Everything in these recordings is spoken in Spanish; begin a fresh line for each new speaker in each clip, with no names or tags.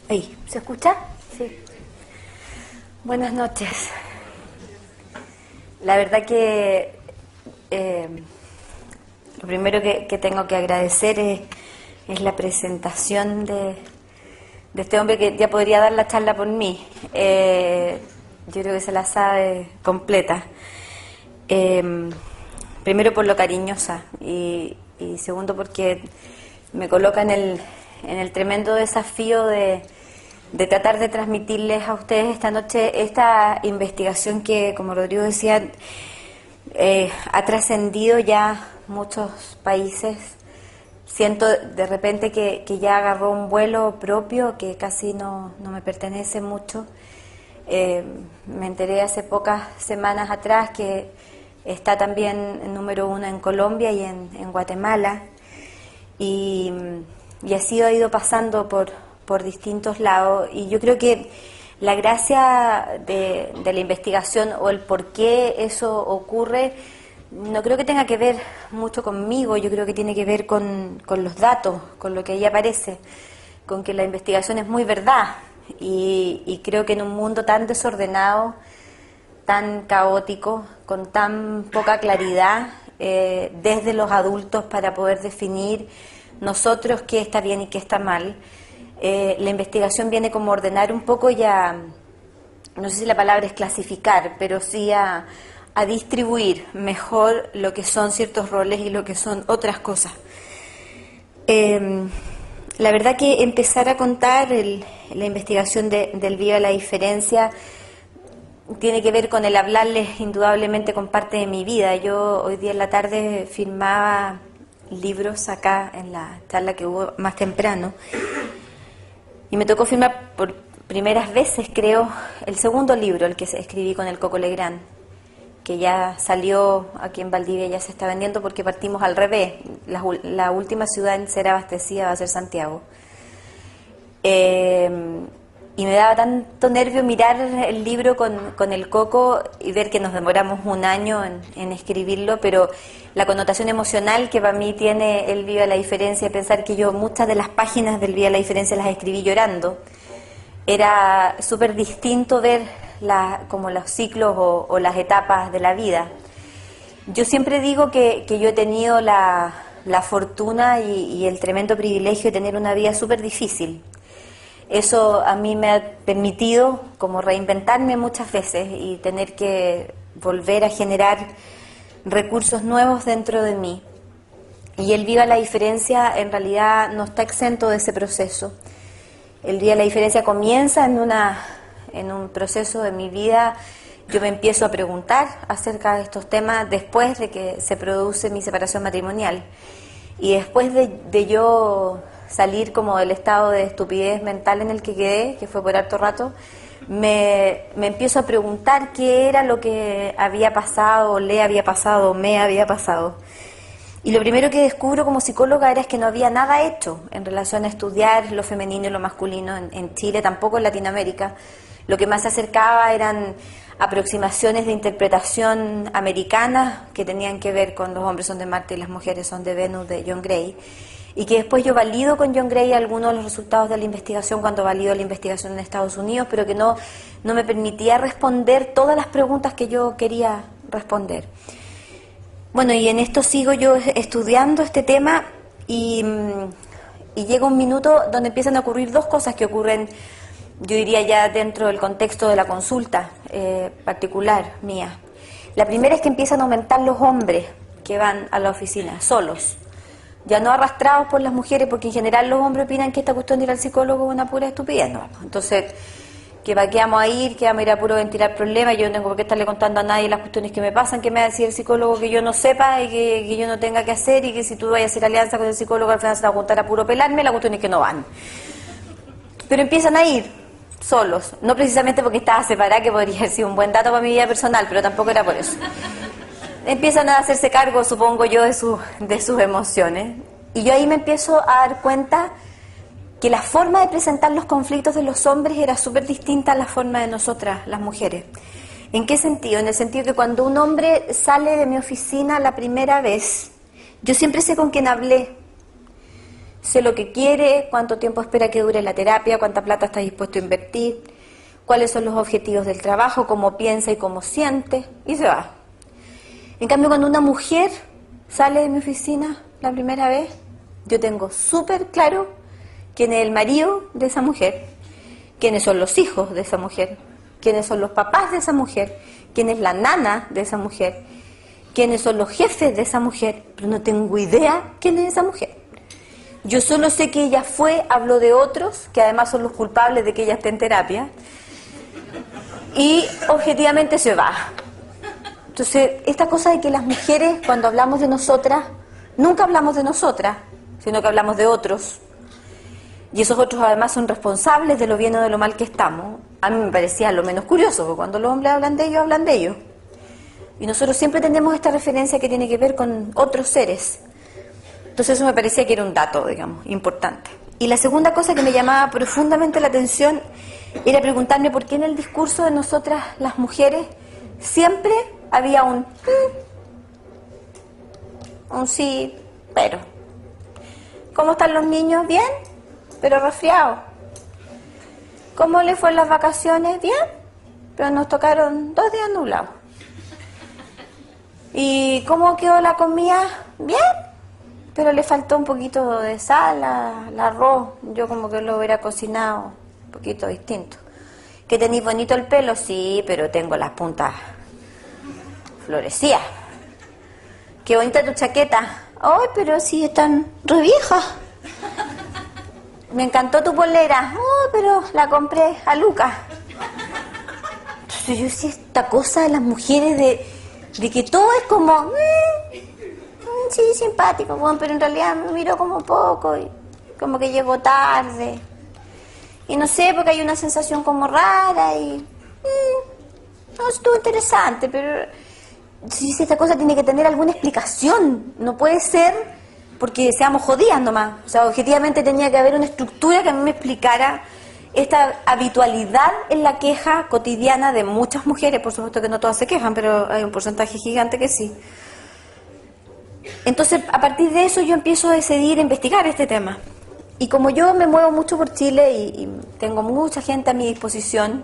Ahí, ¿se escucha? Sí. Buenas noches. La verdad que lo primero que tengo que agradecer es la presentación de este hombre que ya podría dar la charla por mí. Yo creo que se la sabe completa. Primero por lo cariñosa y segundo porque me coloca en el tremendo desafío de tratar de transmitirles a ustedes esta noche esta investigación que, como Rodrigo decía, ha trascendido ya muchos países. Siento de repente que ya agarró un vuelo propio que casi no me pertenece mucho. Me enteré hace pocas semanas atrás que está también en número 1 en Colombia y en Guatemala, y así ha ido pasando por distintos lados, y yo creo que la gracia de la investigación o el por qué eso ocurre no creo que tenga que ver mucho conmigo. Yo creo que tiene que ver con los datos, con lo que ahí aparece, con que la investigación es muy verdad, y creo que en un mundo tan desordenado, tan caótico, con tan poca claridad desde los adultos para poder definir nosotros qué está bien y qué está mal, la investigación viene como a ordenar un poco y a, no sé si la palabra es clasificar, pero sí a distribuir mejor lo que son ciertos roles y lo que son otras cosas. La verdad que empezar a contar la investigación del Viva la Diferencia tiene que ver con el hablarles indudablemente con parte de mi vida. Yo hoy día en la tarde firmaba libros acá en la charla que hubo más temprano, y me tocó firmar por primeras veces, creo, el segundo libro, el que escribí con el Coco Legrand, que ya salió aquí en Valdivia, ya se está vendiendo porque partimos al revés. La última ciudad en ser abastecida va a ser Santiago. Y me daba tanto nervio mirar el libro con el Coco y ver que nos demoramos un año en escribirlo, pero la connotación emocional que para mí tiene el Viva la Diferencia, pensar que yo muchas de las páginas del Viva la Diferencia las escribí llorando, era súper distinto ver como los ciclos o las etapas de la vida. Yo siempre digo que yo he tenido la fortuna y el tremendo privilegio de tener una vida súper difícil. Eso a mí me ha permitido como reinventarme muchas veces y tener que volver a generar recursos nuevos dentro de mí. Y el Viva la Diferencia en realidad no está exento de ese proceso. El Viva la Diferencia comienza en un proceso de mi vida. Yo me empiezo a preguntar acerca de estos temas después de que se produce mi separación matrimonial. Y después de yo salir como del estado de estupidez mental en el que quedé, que fue por harto rato, me empiezo a preguntar qué era lo que había pasado, le había pasado, me había pasado. Y lo primero que descubro como psicóloga es que no había nada hecho en relación a estudiar lo femenino y lo masculino en Chile, tampoco en Latinoamérica. Lo que más se acercaba eran aproximaciones de interpretación americanas que tenían que ver con los hombres son de Marte y las mujeres son de Venus, de John Gray, y que después yo valido con John Gray algunos de los resultados de la investigación cuando valido la investigación en Estados Unidos, pero que no me permitía responder todas las preguntas que yo quería responder. Bueno, y en esto sigo yo estudiando este tema y llega un minuto donde empiezan a ocurrir dos cosas que ocurren, yo diría ya dentro del contexto de la consulta particular mía. La primera es que empiezan a aumentar los hombres que van a la oficina solos, ya no arrastrados por las mujeres, porque en general los hombres opinan que esta cuestión de ir al psicólogo es una pura estupidez, ¿no? Entonces, que vamos a ir a puro ventilar problemas, yo no tengo por qué estarle contando a nadie las cuestiones que me pasan, que me va a decir el psicólogo que yo no sepa y que yo no tenga que hacer, y que si tú vayas a hacer alianza con el psicólogo al final se va a juntar a puro pelarme, la cuestión es que no van. Pero empiezan a ir solos, no precisamente porque estaba separada, que podría haber sido un buen dato para mi vida personal, pero tampoco era por eso. Empiezan a hacerse cargo, supongo yo, de sus emociones. Y yo ahí me empiezo a dar cuenta que la forma de presentar los conflictos de los hombres era súper distinta a la forma de nosotras, las mujeres. ¿En qué sentido? En el sentido que cuando un hombre sale de mi oficina la primera vez, yo siempre sé con quién hablé. sé lo que quiere, cuánto tiempo espera que dure la terapia, cuánta plata está dispuesto a invertir, cuáles son los objetivos del trabajo, cómo piensa y cómo siente, y se va. En cambio, cuando una mujer sale de mi oficina la primera vez, yo tengo súper claro quién es el marido de esa mujer, quiénes son los hijos de esa mujer, quiénes son los papás de esa mujer, quién es la nana de esa mujer, quiénes son los jefes de esa mujer, pero no tengo idea quién es esa mujer. Yo solo sé que ella fue, habló de otros, que además son los culpables de que ella esté en terapia, y objetivamente se va. Entonces, esta cosa de que las mujeres, cuando hablamos de nosotras, nunca hablamos de nosotras, sino que hablamos de otros, y esos otros además son responsables de lo bien o de lo mal que estamos, a mí me parecía lo menos curioso, porque cuando los hombres hablan de ellos. Y nosotros siempre tenemos esta referencia que tiene que ver con otros seres. Entonces eso me parecía que era un dato, digamos, importante. Y la segunda cosa que me llamaba profundamente la atención era preguntarme por qué en el discurso de nosotras, las mujeres, siempre había un sí, pero. ¿Cómo están los niños? Bien, pero resfriados. ¿Cómo les fue en las vacaciones? Bien, pero nos tocaron 2 días nublados. ¿Y cómo quedó la comida? Bien, pero le faltó un poquito de sal al arroz. Yo como que lo hubiera cocinado un poquito distinto. ¿Que tenéis bonito el pelo? Sí, pero tengo las puntas florecidas. Qué bonita tu chaqueta. Ay, pero sí, están re viejas. Me encantó tu polera. Oh, pero la compré a Lucas. Entonces yo decía esta cosa de las mujeres de que todo es como sí, simpático, bueno, pero en realidad me miró como poco y como que llegó tarde. Y no sé, porque hay una sensación como rara y no, estuvo interesante, pero si esta cosa tiene que tener alguna explicación, no puede ser porque seamos jodidas nomás. O sea, objetivamente tenía que haber una estructura que a mí me explicara esta habitualidad en la queja cotidiana de muchas mujeres. Por supuesto que no todas se quejan, pero hay un porcentaje gigante que sí. Entonces, a partir de eso yo empiezo a decidir investigar este tema. Y como yo me muevo mucho por Chile y tengo mucha gente a mi disposición,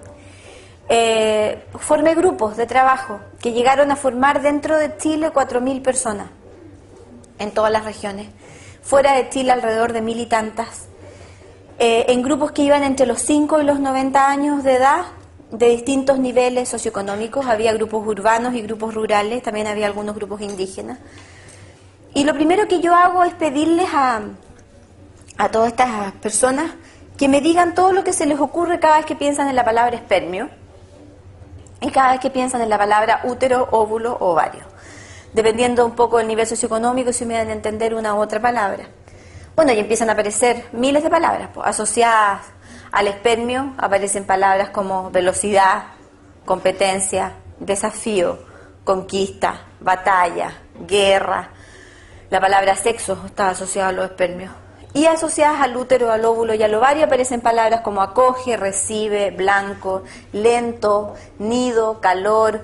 formé grupos de trabajo que llegaron a formar dentro de Chile 4.000 personas en todas las regiones, fuera de Chile alrededor de 1.000 y tantas, en grupos que iban entre los 5 y los 90 años de edad, de distintos niveles socioeconómicos. Había grupos urbanos y grupos rurales, también había algunos grupos indígenas. Y lo primero que yo hago es pedirles a todas estas personas que me digan todo lo que se les ocurre cada vez que piensan en la palabra espermio y cada vez que piensan en la palabra útero, óvulo, ovario, dependiendo un poco del nivel socioeconómico, si me dan a entender una u otra palabra. Bueno, y empiezan a aparecer miles de palabras pues, asociadas al espermio. Aparecen palabras como velocidad, competencia, desafío, conquista, batalla, guerra. La palabra sexo está asociada a los espermios. Y asociadas al útero, al óvulo y al ovario aparecen palabras como acoge, recibe, blanco, lento, nido, calor,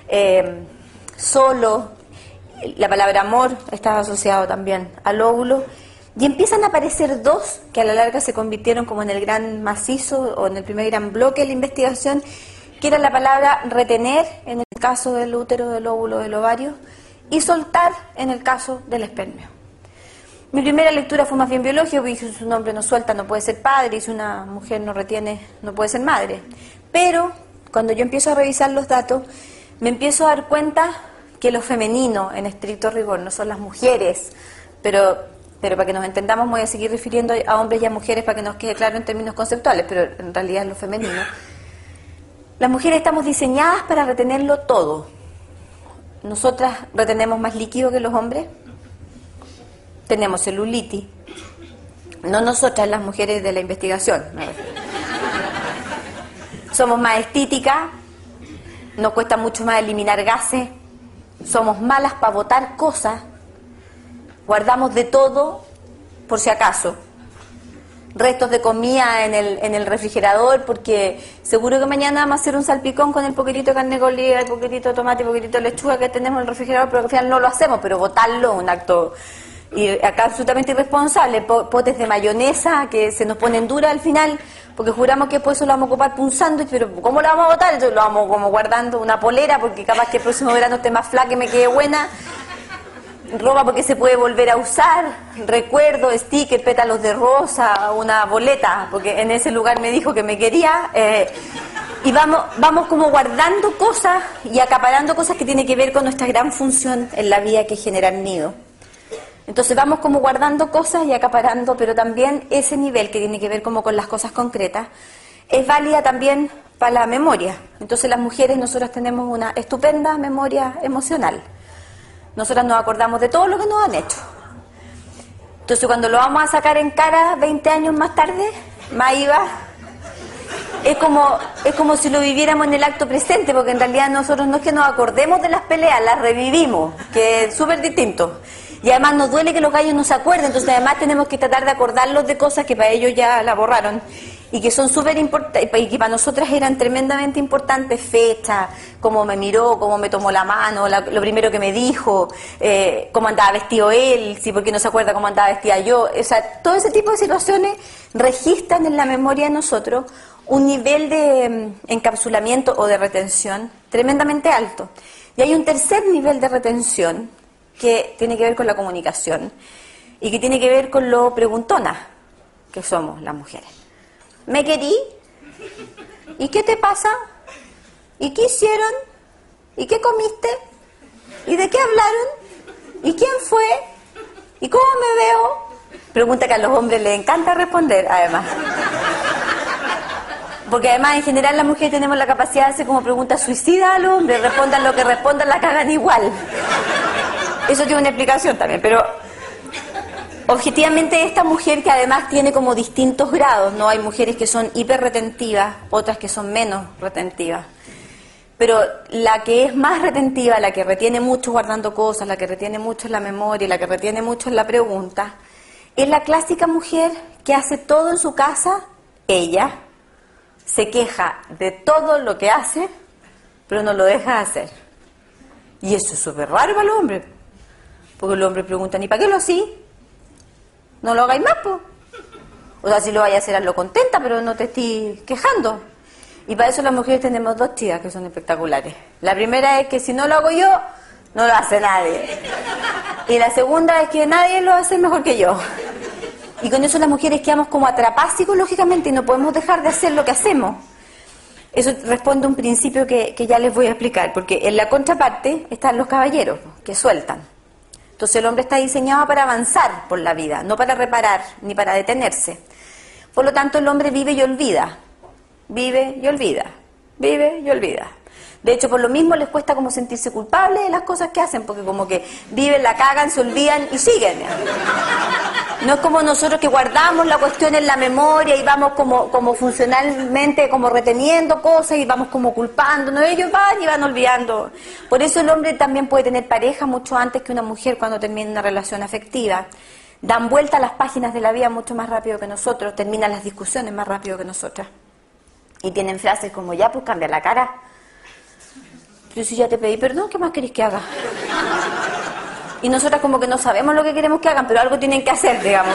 solo. La palabra amor está asociado también al óvulo. Y empiezan a aparecer 2 que a la larga se convirtieron como en el gran macizo o en el primer gran bloque de la investigación, que era la palabra retener en el caso del útero, del óvulo, del ovario, y soltar en el caso del espermio. Mi primera lectura fue más bien biológica, porque si un hombre no suelta no puede ser padre, y si una mujer no retiene no puede ser madre. Pero cuando yo empiezo a revisar los datos, me empiezo a dar cuenta que lo femenino, en estricto rigor, no son las mujeres, pero para que nos entendamos me voy a seguir refiriendo a hombres y a mujeres para que nos quede claro en términos conceptuales, pero en realidad es lo femenino. Las mujeres estamos diseñadas para retenerlo todo. Nosotras retenemos más líquido que los hombres, tenemos celulitis, no nosotras las mujeres de la investigación, somos más estíticas, nos cuesta mucho más eliminar gases, somos malas para botar cosas, guardamos de todo por si acaso, restos de comida en el refrigerador, porque seguro que mañana vamos a hacer un salpicón con el poquitito de carne molida, el poquitito de tomate, el poquitito de lechuga que tenemos en el refrigerador, pero al final no lo hacemos, pero botarlo es un acto Y acá absolutamente irresponsable, potes de mayonesa que se nos ponen duras al final, porque juramos que después eso lo vamos a ocupar para un sándwich, pero ¿cómo lo vamos a botar? Entonces lo vamos como guardando una polera, porque capaz que el próximo verano esté más flaca y me quede buena. Ropa porque se puede volver a usar, recuerdo, sticker, pétalos de rosa, una boleta, porque en ese lugar me dijo que me quería. Y vamos como guardando cosas y acaparando cosas que tienen que ver con nuestra gran función en la vida, que es generar nido. Entonces vamos como guardando cosas y acaparando, pero también ese nivel que tiene que ver como con las cosas concretas es válida también para la memoria. Entonces las mujeres, nosotras tenemos una estupenda memoria emocional. Nosotras nos acordamos de todo lo que nos han hecho. Entonces cuando lo vamos a sacar en cara 20 años más tarde, más iba, es como si lo viviéramos en el acto presente, porque en realidad nosotros no es que nos acordemos de las peleas, las revivimos, que es súper distinto. Y además nos duele que los gallos no se acuerden, entonces además tenemos que tratar de acordarlos de cosas que para ellos ya la borraron y que son súper importantes, y que para nosotras eran tremendamente importantes, fechas, cómo me miró, cómo me tomó la mano, lo primero que me dijo, cómo andaba vestido él, sí, porque no se acuerda cómo andaba vestida yo. O sea, todo ese tipo de situaciones registran en la memoria de nosotros un nivel de encapsulamiento o de retención tremendamente alto. Y hay un tercer nivel de retención que tiene que ver con la comunicación y que tiene que ver con lo preguntonas que somos las mujeres. ¿Me querí? ¿Y qué te pasa? ¿Y qué hicieron? ¿Y qué comiste? ¿Y de qué hablaron? ¿Y quién fue? ¿Y cómo me veo? Pregunta que a los hombres les encanta responder, además. Porque además en general las mujeres tenemos la capacidad de hacer como preguntas suicidas a los hombres, respondan lo que respondan, la cagan igual. Eso tiene una explicación también, pero objetivamente esta mujer, que además tiene como distintos grados, ¿no? Hay mujeres que son hiperretentivas, otras que son menos retentivas. Pero la que es más retentiva, la que retiene mucho guardando cosas, la que retiene mucho en la memoria, la que retiene mucho en la pregunta, es la clásica mujer que hace todo en su casa, ella, se queja de todo lo que hace, pero no lo deja hacer. Y eso es súper raro para los hombres. Porque los hombres preguntan, ¿y para qué lo así? No lo hagáis más, pues. O sea, si lo vais a hacer, hazlo contenta, pero no te estés quejando. Y para eso las mujeres tenemos dos tías que son espectaculares. La primera es que si no lo hago yo, no lo hace nadie. Y la segunda es que nadie lo hace mejor que yo. Y con eso las mujeres quedamos como atrapadas psicológicamente y no podemos dejar de hacer lo que hacemos. Eso responde a un principio que ya les voy a explicar, porque en la contraparte están los caballeros, que sueltan. Entonces el hombre está diseñado para avanzar por la vida, no para reparar ni para detenerse. Por lo tanto el hombre vive y olvida, vive y olvida, vive y olvida. De hecho, por lo mismo les cuesta como sentirse culpables de las cosas que hacen, porque como que viven, la cagan, se olvidan y siguen. No es como nosotros que guardamos la cuestión en la memoria y vamos como funcionalmente como reteniendo cosas y vamos como culpando, ¿no? Ellos van y van olvidando. Por eso el hombre también puede tener pareja mucho antes que una mujer cuando termina una relación afectiva. Dan vuelta a las páginas de la vida mucho más rápido que nosotros, terminan las discusiones más rápido que nosotras. Y tienen frases como, ya, pues cambia la cara. Pero si ya te pedí perdón, ¿qué más querés que haga? Y nosotras como que no sabemos lo que queremos que hagan, pero algo tienen que hacer, digamos.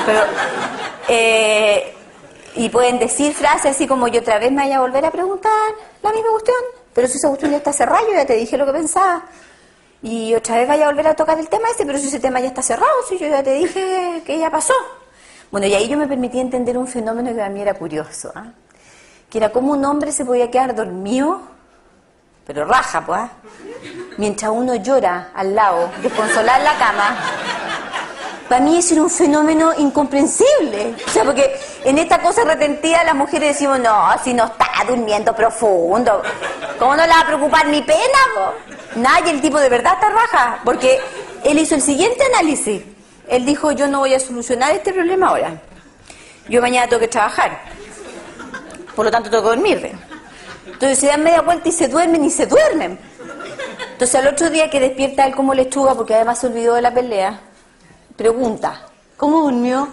Y pueden decir frases así como, yo otra vez me vaya a volver a preguntar la misma cuestión, pero si esa cuestión ya está cerrada, yo ya te dije lo que pensaba. Y otra vez vaya a volver a tocar el tema ese, pero si ese tema ya está cerrado, si yo ya te dije que ya pasó. Bueno, y ahí yo me permití entender un fenómeno que a mí era curioso, ¿eh? Que era como un hombre se podía quedar dormido, pero raja, pues, mientras uno llora al lado, desconsolada en la cama. Para mí eso era un fenómeno incomprensible. O sea, porque en esta cosa retentiva las mujeres decimos, no, si no está durmiendo profundo, ¿cómo no le va a preocupar mi pena, po? Nada, y el tipo de verdad está raja, porque él hizo el siguiente análisis. Él dijo, yo no voy a solucionar este problema ahora. Yo mañana tengo que trabajar. Por lo tanto tengo que dormir. Entonces se dan media vuelta y se duermen. Entonces al otro día que despierta él como lechuga, porque además se olvidó de la pelea, pregunta, ¿cómo durmió?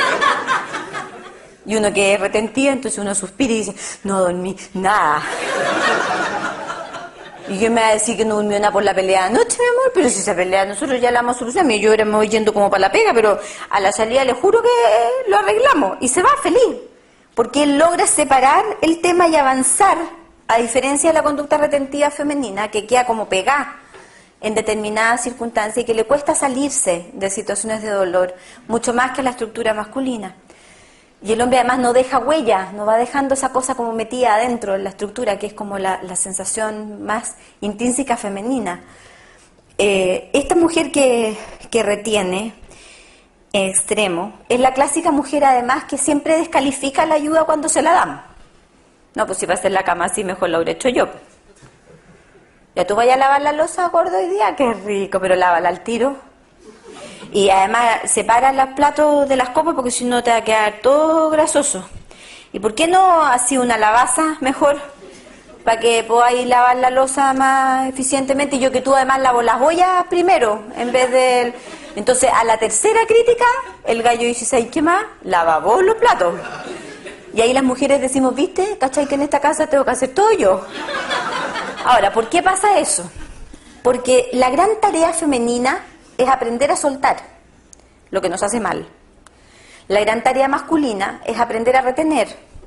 Y uno que es retentiva, entonces uno suspira y dice, no dormí nada. Y yo me va a decir que no durmió nada por la pelea anoche, mi amor, pero si esa pelea nosotros ya la hemos solucionado. Yo ahora me voy yendo como para la pega, pero a la salida le juro que lo arreglamos. Y se va feliz, porque él logra separar el tema y avanzar, a diferencia de la conducta retentiva femenina, que queda como pegada en determinadas circunstancias y que le cuesta salirse de situaciones de dolor, mucho más que la estructura masculina. Y el hombre además no deja huella, no va dejando esa cosa como metida adentro en la estructura, que es como la sensación más intrínseca femenina. Esta mujer que retiene en extremo es la clásica mujer además que siempre descalifica la ayuda cuando se la dan. No, pues si va a hacer la cama así, mejor la hubiera hecho yo. Ya tú vayas a lavar la loza, gordo, hoy día, qué rico, pero lávala al tiro. Y además separa los platos de las copas porque si no te va a quedar todo grasoso. ¿Y por qué no así una lavaza mejor? Para que podáis lavar la loza más eficientemente. Y yo que tú además lavo las ollas primero, en vez de... Entonces a la tercera crítica, el gallo dice, ¿sabes qué más? Lava vos los platos. Y ahí las mujeres decimos, ¿viste? ¿Cachai que en esta casa tengo que hacer todo yo? Ahora, ¿por qué pasa eso? Porque la gran tarea femenina es aprender a soltar lo que nos hace mal. La gran tarea masculina es aprender a retener.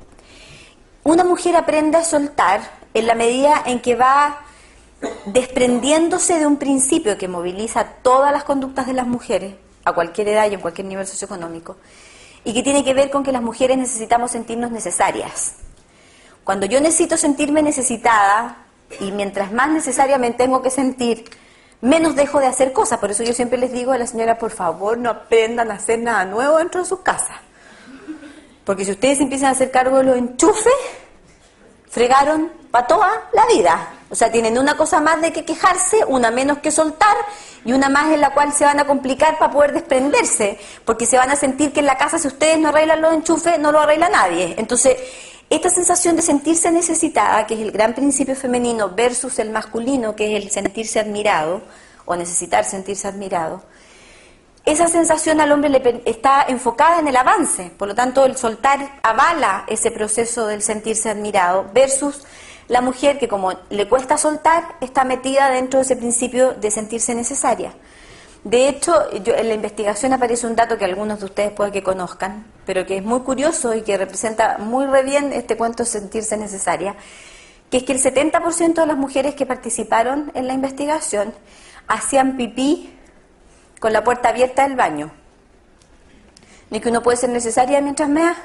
Una mujer aprende a soltar en la medida en que va desprendiéndose de un principio que moviliza todas las conductas de las mujeres, a cualquier edad y en cualquier nivel socioeconómico, y que tiene que ver con que las mujeres necesitamos sentirnos necesarias. Cuando yo necesito sentirme necesitada, y mientras más necesariamente tengo que sentir, menos dejo de hacer cosas. Por eso yo siempre les digo a las señoras, por favor, no aprendan a hacer nada nuevo dentro de sus casas. Porque si ustedes empiezan a hacer cargo de los enchufes, fregaron para toda la vida. O sea, tienen una cosa más de que quejarse, una menos que soltar, y una más en la cual se van a complicar para poder desprenderse. Porque se van a sentir que en la casa, si ustedes no arreglan los enchufes, no lo arregla nadie. Entonces, esta sensación de sentirse necesitada, que es el gran principio femenino, versus el masculino, que es el sentirse admirado, o necesitar sentirse admirado, esa sensación al hombre le está enfocada en el avance. Por lo tanto, el soltar avala ese proceso del sentirse admirado, versus la mujer que, como le cuesta soltar, está metida dentro de ese principio de sentirse necesaria. De hecho, en la investigación aparece un dato que algunos de ustedes puede que conozcan, pero que es muy curioso y que representa muy re bien este cuento de sentirse necesaria, que es que el 70% de las mujeres que participaron en la investigación hacían pipí con la puerta abierta del baño. ¿Ni que uno puede ser necesaria mientras mea?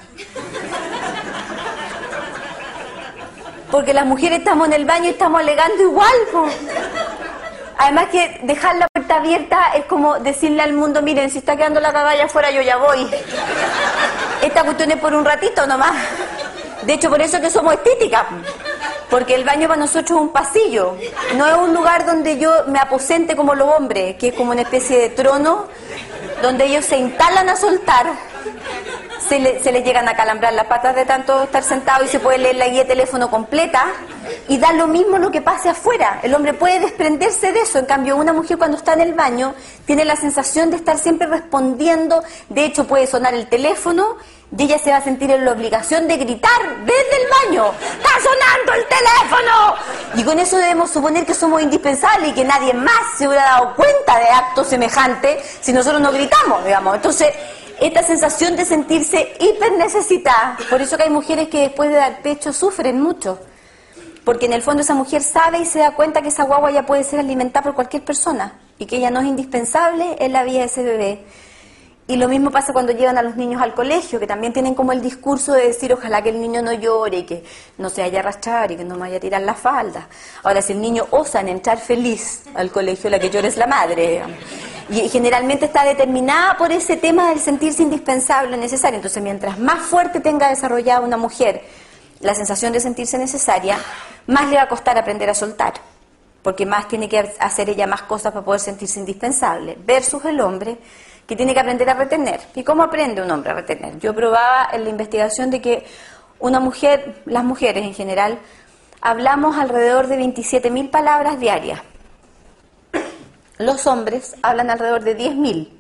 Porque las mujeres estamos en el baño y estamos alegando igual, po. Además que dejar la puerta abierta es como decirle al mundo, miren, si está quedando la cagalla afuera, yo ya voy. Esta cuestión es por un ratito nomás. De hecho, por eso que somos estéticas. Porque el baño para nosotros es un pasillo. No es un lugar donde yo me aposente como los hombres, que es como una especie de trono, donde ellos se instalan a soltar. Se les llegan a calambrar las patas de tanto estar sentado y se puede leer la guía de teléfono completa y da lo mismo lo que pase afuera. El hombre puede desprenderse de eso. En cambio, una mujer cuando está en el baño tiene la sensación de estar siempre respondiendo. De hecho, puede sonar el teléfono y ella se va a sentir en la obligación de gritar desde el baño: ¡está sonando el teléfono! Y con eso debemos suponer que somos indispensables y que nadie más se hubiera dado cuenta de actos semejantes si nosotros no gritamos, digamos. Entonces, esta sensación de sentirse hiper necesitada, por eso que hay mujeres que después de dar pecho sufren mucho, porque en el fondo esa mujer sabe y se da cuenta que esa guagua ya puede ser alimentada por cualquier persona y que ella no es indispensable en la vida de ese bebé. Y lo mismo pasa cuando llevan a los niños al colegio, que también tienen como el discurso de decir ojalá que el niño no llore y que no se vaya a arrastrar y que no me vaya a tirar la falda. Ahora, si el niño osa en entrar feliz al colegio, la que llora es la madre, digamos. Y generalmente está determinada por ese tema del sentirse indispensable, necesario. Entonces, mientras más fuerte tenga desarrollada una mujer la sensación de sentirse necesaria, más le va a costar aprender a soltar, porque más tiene que hacer ella más cosas para poder sentirse indispensable, versus el hombre, que tiene que aprender a retener. ¿Y cómo aprende un hombre a retener? Yo probaba en la investigación de que una mujer, las mujeres en general, hablamos alrededor de 27.000 palabras diarias. Los hombres hablan alrededor de 10.000.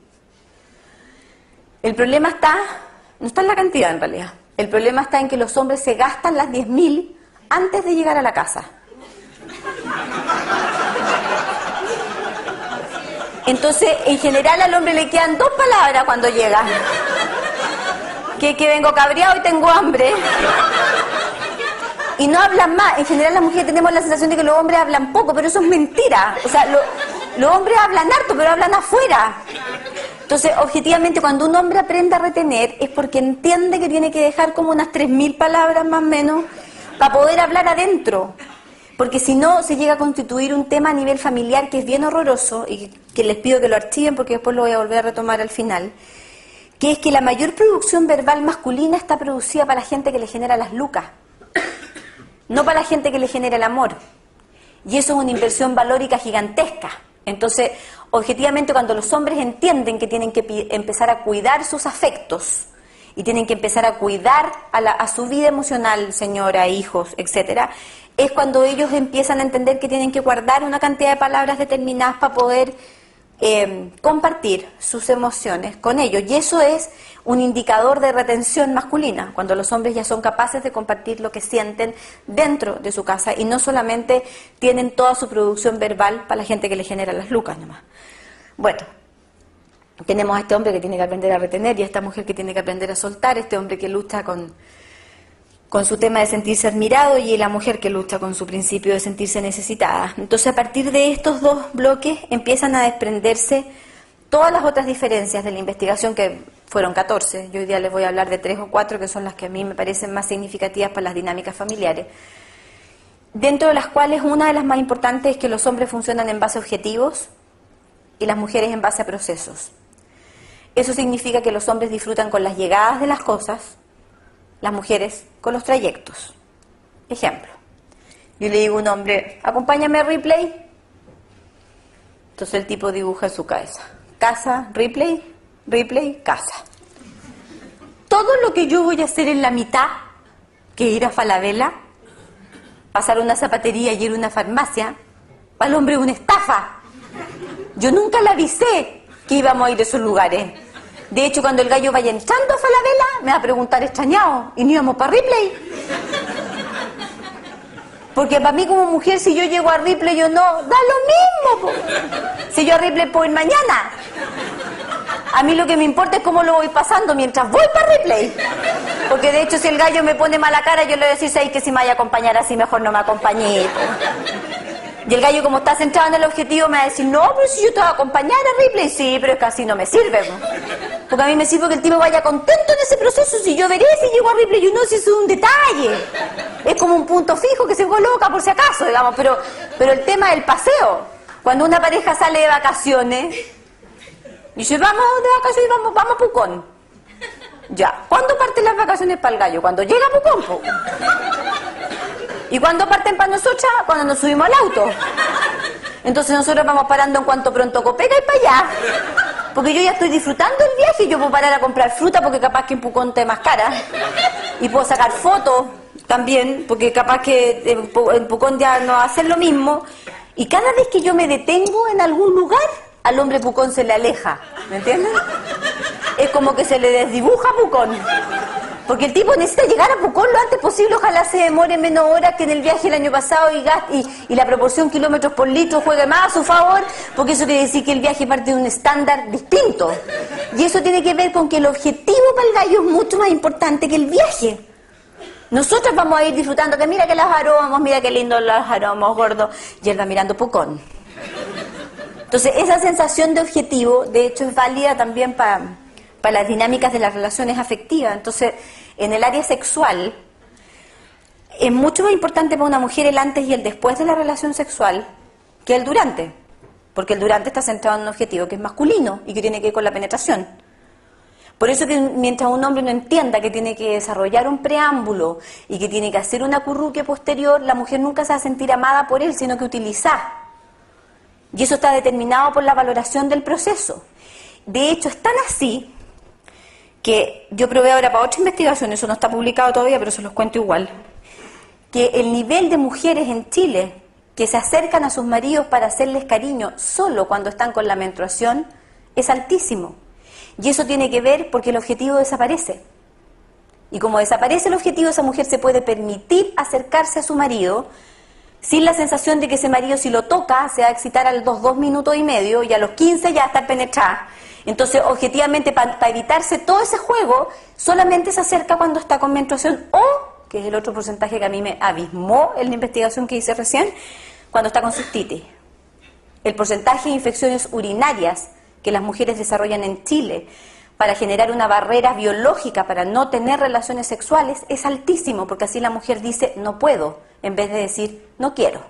El problema no está en la cantidad en realidad. El problema está en que los hombres se gastan las 10.000 antes de llegar a la casa. Entonces, en general al hombre le quedan 2 palabras cuando llega. Que vengo cabreado y tengo hambre. Y no hablan más. En general las mujeres tenemos la sensación de que los hombres hablan poco, pero eso es mentira. O sea, los hombres hablan harto, pero hablan afuera. Entonces, objetivamente, cuando un hombre aprende a retener, es porque entiende que tiene que dejar como unas 3000 palabras más o menos para poder hablar adentro. Porque si no, se llega a constituir un tema a nivel familiar que es bien horroroso, y que les pido que lo archiven porque después lo voy a volver a retomar al final, que es que la mayor producción verbal masculina está producida para la gente que le genera las lucas, no para la gente que le genera el amor. Y eso es una inversión valórica gigantesca. Entonces, objetivamente, cuando los hombres entienden que tienen que empezar a cuidar sus afectos y tienen que empezar a cuidar a su vida emocional, señora, hijos, etcétera, es cuando ellos empiezan a entender que tienen que guardar una cantidad de palabras determinadas para poder compartir sus emociones con ellos. Y eso es un indicador de retención masculina, cuando los hombres ya son capaces de compartir lo que sienten dentro de su casa y no solamente tienen toda su producción verbal para la gente que le genera las lucas nomás. Bueno, tenemos a este hombre que tiene que aprender a retener y a esta mujer que tiene que aprender a soltar, este hombre que lucha con su tema de sentirse admirado y la mujer que lucha con su principio de sentirse necesitada. Entonces, a partir de estos 2 bloques empiezan a desprenderse todas las otras diferencias de la investigación, que fueron 14. Yo hoy día les voy a hablar de 3 o 4, que son las que a mí me parecen más significativas para las dinámicas familiares. Dentro de las cuales una de las más importantes es que los hombres funcionan en base a objetivos y las mujeres en base a procesos. Eso significa que los hombres disfrutan con las llegadas de las cosas, las mujeres con los trayectos. Ejemplo, yo le digo a un hombre, acompáñame a Ripley. Entonces el tipo dibuja en su cabeza, casa, Ripley, Ripley, casa. Todo lo que yo voy a hacer en la mitad, que ir a Falabella, pasar a una zapatería y ir a una farmacia, para el hombre es una estafa. Yo nunca le avisé que íbamos a ir a esos lugares. De hecho, cuando el gallo vaya entrando a Falabella, me va a preguntar extrañado, ¿y no íbamos para Ripley? Porque para mí como mujer, si yo llego a Ripley, yo no, da lo mismo, po. Si yo a Ripley puedo ir mañana. A mí lo que me importa es cómo lo voy pasando mientras voy para Ripley. Porque de hecho, si el gallo me pone mala cara, yo le voy a decir, ¿sabes que si me vaya a acompañar así, mejor no me acompañé, po? Y el gallo, como está centrado en el objetivo, me va a decir, no, pero si yo te voy a acompañar a Ripley. Sí, pero es que así no me sirve, po. Porque a mí me sirve que el tipo vaya contento en ese proceso. Si yo veré si llego a Ripley, yo no, si eso es un detalle. Es como un punto fijo que se coloca por si acaso, digamos. Pero el tema del paseo, cuando una pareja sale de vacaciones, dice, vamos de vacaciones, vamos a Pucón. Ya, ¿cuándo parten las vacaciones para el gallo? Cuando llega a Pucón, po. ¿Y cuándo parten para nosotras? Cuando nos subimos al auto. Entonces nosotros vamos parando en cuanto pronto Copega y para allá. Porque yo ya estoy disfrutando el viaje y yo puedo parar a comprar fruta porque capaz que en Pucón te más cara. Y puedo sacar fotos también, porque capaz que en Pucón ya no va a ser lo mismo. Y cada vez que yo me detengo en algún lugar, al hombre Pucón se le aleja. ¿Me entienden? Es como que se le desdibuja Pucón. Porque el tipo necesita llegar a Pucón lo antes posible, ojalá se demore menos horas que en el viaje el año pasado y la proporción kilómetros por litro juegue más a su favor, porque eso quiere decir que el viaje parte de un estándar distinto. Y eso tiene que ver con que el objetivo para el gallo es mucho más importante que el viaje. Nosotros vamos a ir disfrutando, que mira que los aromos, mira qué lindos los aromos, gordo, y él va mirando Pucón. Entonces, esa sensación de objetivo, de hecho, es válida también para las dinámicas de las relaciones afectivas. Entonces, en el área sexual, es mucho más importante para una mujer el antes y el después de la relación sexual que el durante. Porque el durante está centrado en un objetivo que es masculino y que tiene que ver con la penetración. Por eso que mientras un hombre no entienda que tiene que desarrollar un preámbulo y que tiene que hacer una curruque posterior, la mujer nunca se va a sentir amada por él, sino que utilizar. Y eso está determinado por la valoración del proceso. De hecho, es tan así que yo probé ahora para otra investigación, eso no está publicado todavía, pero se los cuento igual, que el nivel de mujeres en Chile que se acercan a sus maridos para hacerles cariño solo cuando están con la menstruación es altísimo. Y eso tiene que ver porque el objetivo desaparece. Y como desaparece el objetivo, esa mujer se puede permitir acercarse a su marido sin la sensación de que ese marido si lo toca se va a excitar a los 2 minutos y medio y a los 15 ya va a estar penetrada. Entonces, objetivamente, para evitarse todo ese juego, solamente se acerca cuando está con menstruación o, que es el otro porcentaje que a mí me abismó en la investigación que hice recién, cuando está con cistitis. El porcentaje de infecciones urinarias que las mujeres desarrollan en Chile para generar una barrera biológica para no tener relaciones sexuales es altísimo, porque así la mujer dice no puedo, en vez de decir no quiero.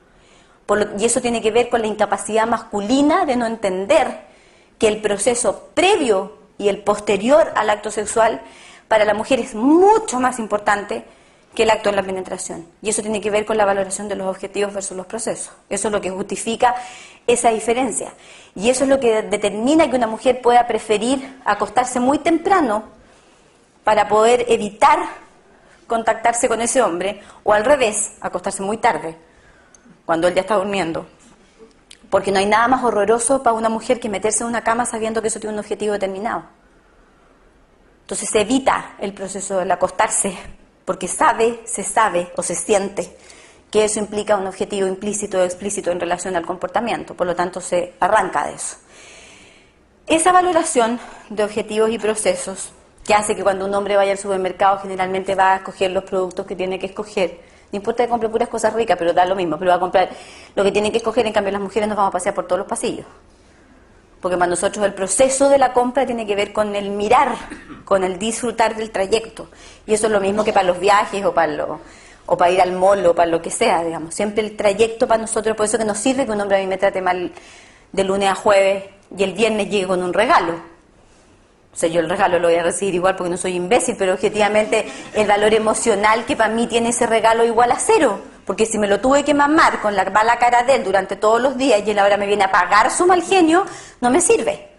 Y eso tiene que ver con la incapacidad masculina de no entender que el proceso previo y el posterior al acto sexual para la mujer es mucho más importante que el acto de la penetración. Y eso tiene que ver con la valoración de los objetivos versus los procesos. Eso es lo que justifica esa diferencia. Y eso es lo que determina que una mujer pueda preferir acostarse muy temprano para poder evitar contactarse con ese hombre, o al revés, acostarse muy tarde, cuando él ya está durmiendo. Porque no hay nada más horroroso para una mujer que meterse en una cama sabiendo que eso tiene un objetivo determinado. Entonces se evita el proceso del acostarse, porque se sabe o se siente que eso implica un objetivo implícito o explícito en relación al comportamiento, por lo tanto se arranca de eso. Esa valoración de objetivos y procesos, que hace que cuando un hombre vaya al supermercado generalmente va a escoger los productos que tiene que escoger, no importa que compre puras cosas ricas, pero da lo mismo, pero va a comprar lo que tiene que escoger. En cambio las mujeres nos vamos a pasear por todos los pasillos, porque para nosotros el proceso de la compra tiene que ver con el mirar, con el disfrutar del trayecto, y eso es lo mismo que para los viajes o para ir al mall o para lo que sea, digamos. Siempre el trayecto para nosotros, por eso que nos sirve que un hombre a mí me trate mal de lunes a jueves y el viernes llegue con un regalo. O sea, yo el regalo lo voy a recibir igual porque no soy imbécil, pero objetivamente el valor emocional que para mí tiene ese regalo igual a cero, porque si me lo tuve que mamar con la mala cara de él durante todos los días y él ahora me viene a pagar su mal genio, no me sirve.